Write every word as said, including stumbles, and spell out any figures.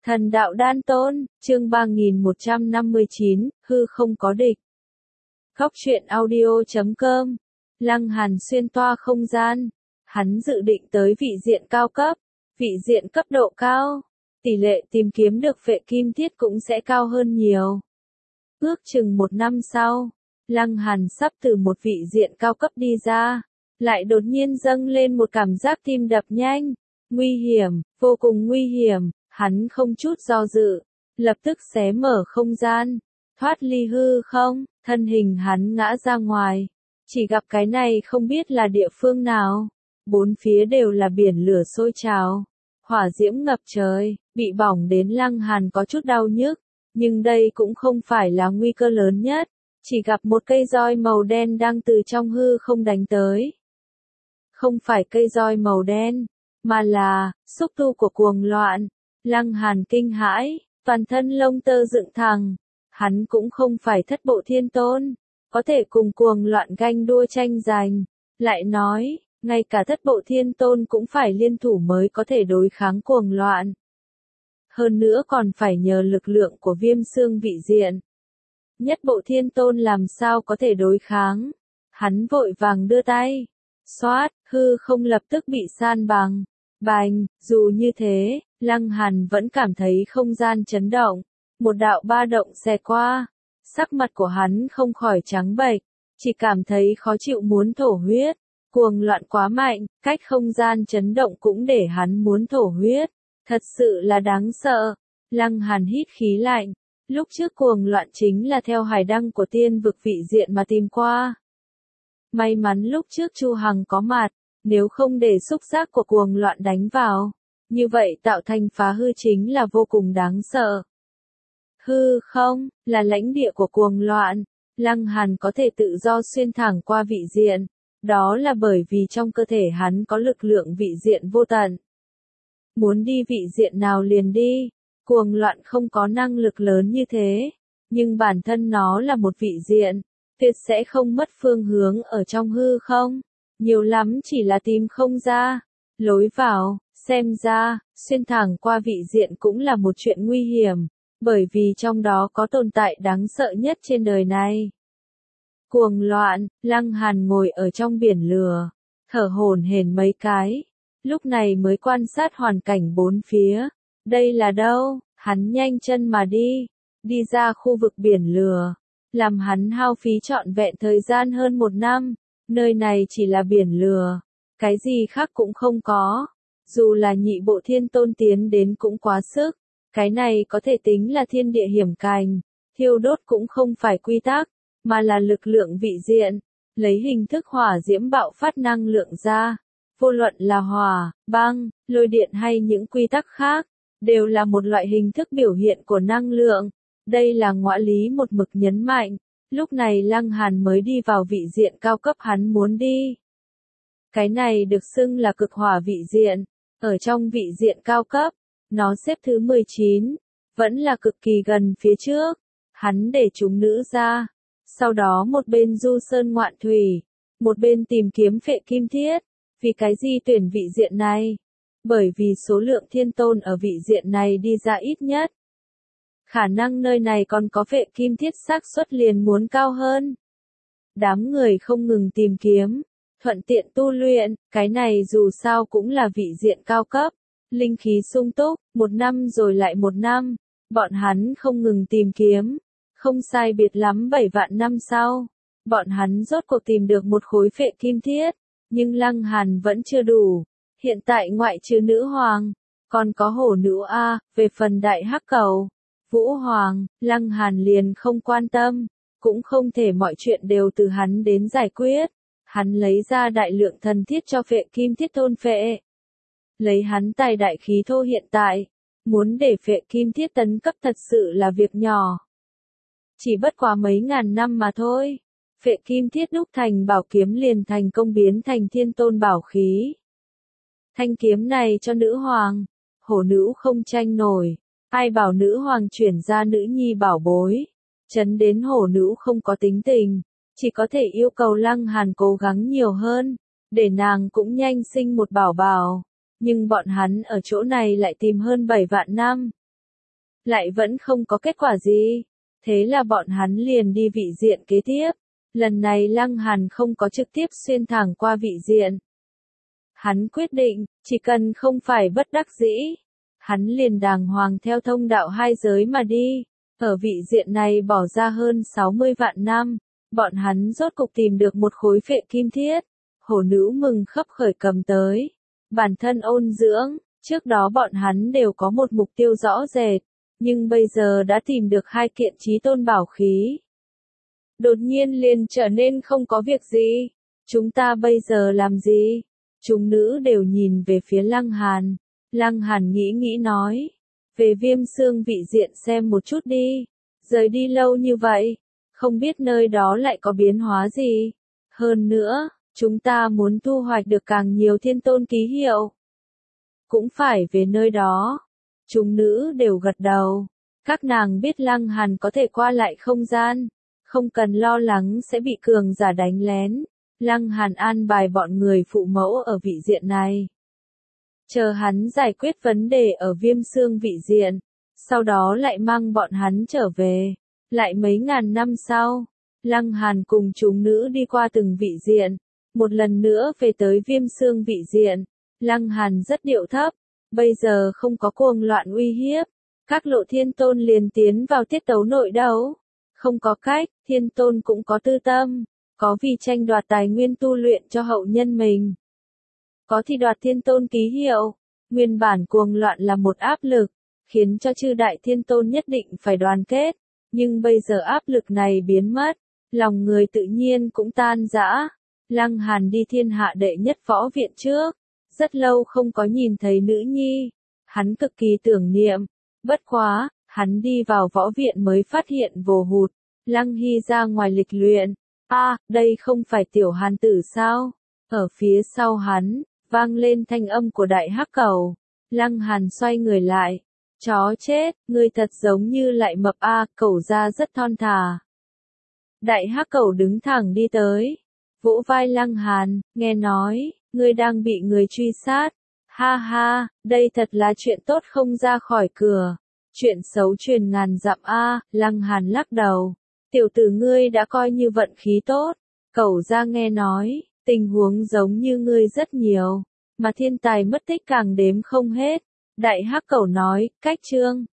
Thần đạo đan tôn, chương ba nghìn một trăm năm mươi chín, hư không có địch. Góc truyện audio chấm com. Lăng Hàn xuyên toa không gian. Hắn dự định tới vị diện cao cấp, vị diện cấp độ cao. Tỷ lệ tìm kiếm được phệ kim thiết cũng sẽ cao hơn nhiều. Ước chừng một năm sau, Lăng Hàn sắp từ một vị diện cao cấp đi ra. Lại đột nhiên dâng lên một cảm giác tim đập nhanh. Nguy hiểm, vô cùng nguy hiểm. Hắn không chút do dự, lập tức xé mở không gian, thoát ly hư không, thân hình hắn ngã ra ngoài. Chỉ gặp cái này không biết là địa phương nào, bốn phía đều là biển lửa sôi trào, hỏa diễm ngập trời, bị bỏng đến Lăng Hàn có chút đau nhức, nhưng đây cũng không phải là nguy cơ lớn nhất, chỉ gặp một cây roi màu đen đang từ trong hư không đánh tới. Không phải cây roi màu đen, mà là xúc tu của cuồng loạn. Lăng Hàn kinh hãi, toàn thân lông tơ dựng thẳng. Hắn cũng không phải thất bộ thiên tôn, có thể cùng cuồng loạn ganh đua tranh giành. Lại nói, ngay cả thất bộ thiên tôn cũng phải liên thủ mới có thể đối kháng cuồng loạn. Hơn nữa còn phải nhờ lực lượng của viêm xương vị diện. Nhất bộ thiên tôn làm sao có thể đối kháng. Hắn vội vàng đưa tay. Xoát, hư không lập tức bị san bằng. Bành, dù như thế, Lăng Hàn vẫn cảm thấy không gian chấn động, một đạo ba động xẹt qua, sắc mặt của hắn không khỏi trắng bệch, chỉ cảm thấy khó chịu muốn thổ huyết, cuồng loạn quá mạnh, cách không gian chấn động cũng để hắn muốn thổ huyết, thật sự là đáng sợ. Lăng Hàn hít khí lạnh, lúc trước cuồng loạn chính là theo hải đăng của tiên vực vị diện mà tìm qua. May mắn lúc trước Chu Hằng có mặt, nếu không để xúc giác của cuồng loạn đánh vào, như vậy tạo thành phá hư chính là vô cùng đáng sợ. Hư không, là lãnh địa của cuồng loạn, Lăng Hàn có thể tự do xuyên thẳng qua vị diện, đó là bởi vì trong cơ thể hắn có lực lượng vị diện vô tận. Muốn đi vị diện nào liền đi, cuồng loạn không có năng lực lớn như thế, nhưng bản thân nó là một vị diện, tuyệt sẽ không mất phương hướng ở trong hư không. Nhiều lắm chỉ là tìm không ra lối vào, xem ra, xuyên thẳng qua vị diện cũng là một chuyện nguy hiểm, bởi vì trong đó có tồn tại đáng sợ nhất trên đời này. Cuồng loạn, Lăng Hàn ngồi ở trong biển lửa, thở hổn hển mấy cái, lúc này mới quan sát hoàn cảnh bốn phía. Đây là đâu? Hắn nhanh chân mà đi, đi ra khu vực biển lửa, làm hắn hao phí trọn vẹn thời gian hơn một năm. Nơi này chỉ là biển lửa, cái gì khác cũng không có. Dù là nhị bộ thiên tôn tiến đến cũng quá sức, cái này có thể tính là thiên địa hiểm cành, thiêu đốt cũng không phải quy tắc, mà là lực lượng vị diện, lấy hình thức hỏa diễm bạo phát năng lượng ra. Vô luận là hỏa, băng, lôi điện hay những quy tắc khác, đều là một loại hình thức biểu hiện của năng lượng. Đây là Ngõa Lý một mực nhấn mạnh. Lúc này Lăng Hàn mới đi vào vị diện cao cấp hắn muốn đi. Cái này được xưng là cực hỏa vị diện. Ở trong vị diện cao cấp, nó xếp thứ mười chín, vẫn là cực kỳ gần phía trước. Hắn để chúng nữ ra. Sau đó một bên du sơn ngoạn thủy, một bên tìm kiếm phệ kim thiết. Vì cái gì tuyển vị diện này? Bởi vì số lượng thiên tôn ở vị diện này đi ra ít nhất. Khả năng nơi này còn có phệ kim thiết xác suất liền muốn cao hơn. Đám người không ngừng tìm kiếm, thuận tiện tu luyện, cái này dù sao cũng là vị diện cao cấp, linh khí sung túc, một năm rồi lại một năm, bọn hắn không ngừng tìm kiếm, không sai biệt lắm bảy vạn năm sau, bọn hắn rốt cuộc tìm được một khối phệ kim thiết, nhưng Lăng Hàn vẫn chưa đủ, hiện tại ngoại trừ nữ hoàng, còn có hổ nữ A, về phần đại hắc cầu. Vũ Hoàng, Lăng Hàn liền không quan tâm, cũng không thể mọi chuyện đều từ hắn đến giải quyết. Hắn lấy ra đại lượng thần thiết cho phệ kim thiết thôn phệ. Lấy hắn tài đại khí thô hiện tại, muốn để phệ kim thiết tấn cấp thật sự là việc nhỏ. Chỉ bất quá mấy ngàn năm mà thôi. Phệ kim thiết đúc thành bảo kiếm liền thành công biến thành thiên tôn bảo khí. Thanh kiếm này cho nữ hoàng, hổ nữ không tranh nổi. Ai bảo nữ hoàng chuyển ra nữ nhi bảo bối, chấn đến hổ nữ không có tính tình, chỉ có thể yêu cầu Lăng Hàn cố gắng nhiều hơn, để nàng cũng nhanh sinh một bảo bảo, nhưng bọn hắn ở chỗ này lại tìm hơn bảy vạn năm. lại vẫn không có kết quả gì. Thế là bọn hắn liền đi vị diện kế tiếp. Lần này Lăng Hàn không có trực tiếp xuyên thẳng qua vị diện. Hắn quyết định, chỉ cần không phải bất đắc dĩ, hắn liền đàng hoàng theo thông đạo hai giới mà đi. Ở vị diện này bỏ ra hơn sáu mươi vạn năm, bọn hắn rốt cục tìm được một khối phệ kim thiết. Hổ nữ mừng khấp khởi cầm tới. Bản thân ôn dưỡng, trước đó bọn hắn đều có một mục tiêu rõ rệt, nhưng bây giờ đã tìm được hai kiện chí tôn bảo khí. Đột nhiên liền trở nên không có việc gì. Chúng ta bây giờ làm gì? Chúng nữ đều nhìn về phía Lăng Hàn. Lăng Hàn nghĩ nghĩ nói. Về Viêm Xương vị diện xem một chút đi. Rời đi lâu như vậy, không biết nơi đó lại có biến hóa gì. Hơn nữa, chúng ta muốn thu hoạch được càng nhiều thiên tôn ký hiệu. Cũng phải về nơi đó. Chúng nữ đều gật đầu. Các nàng biết Lăng Hàn có thể qua lại không gian. Không cần lo lắng sẽ bị cường giả đánh lén. Lăng Hàn an bài bọn người phụ mẫu ở vị diện này. Chờ hắn giải quyết vấn đề ở Viêm Xương vị diện. Sau đó lại mang bọn hắn trở về. Lại mấy ngàn năm sau, Lăng Hàn cùng chúng nữ đi qua từng vị diện. Một lần nữa về tới Viêm Xương vị diện. Lăng Hàn rất điệu thấp. Bây giờ không có cuồng loạn uy hiếp. Các lộ thiên tôn liền tiến vào tiết tấu nội đấu. Không có cách, thiên tôn cũng có tư tâm. Có vì tranh đoạt tài nguyên tu luyện cho hậu nhân mình. Có thì đoạt thiên tôn ký hiệu. Nguyên bản cuồng loạn là một áp lực, khiến cho chư đại thiên tôn nhất định phải đoàn kết. Nhưng bây giờ áp lực này biến mất, lòng người tự nhiên cũng tan rã. Lăng Hàn đi thiên hạ đệ nhất võ viện trước. Rất lâu không có nhìn thấy nữ nhi. Hắn cực kỳ tưởng niệm. Bất quá, hắn đi vào võ viện mới phát hiện vồ hụt. Lăng Hy ra ngoài lịch luyện. A, à, đây không phải tiểu Hàn tử sao? Ở phía sau hắn, vang lên thanh âm của đại hắc cẩu. Lăng Hàn xoay người lại. Chó chết, ngươi thật giống như lại mập a, à, cẩu da rất thon thả. Đại hắc cẩu đứng thẳng đi tới. Vỗ vai Lăng Hàn, nghe nói, ngươi đang bị người truy sát. Ha ha, đây thật là chuyện tốt không ra khỏi cửa. Chuyện xấu truyền ngàn dặm a, à, Lăng Hàn lắc đầu. Tiểu tử ngươi đã coi như vận khí tốt. Cẩu ra nghe nói, tình huống giống như ngươi rất nhiều, mà thiên tài mất tích càng đếm không hết. Đại hắc cẩu nói, cách chương.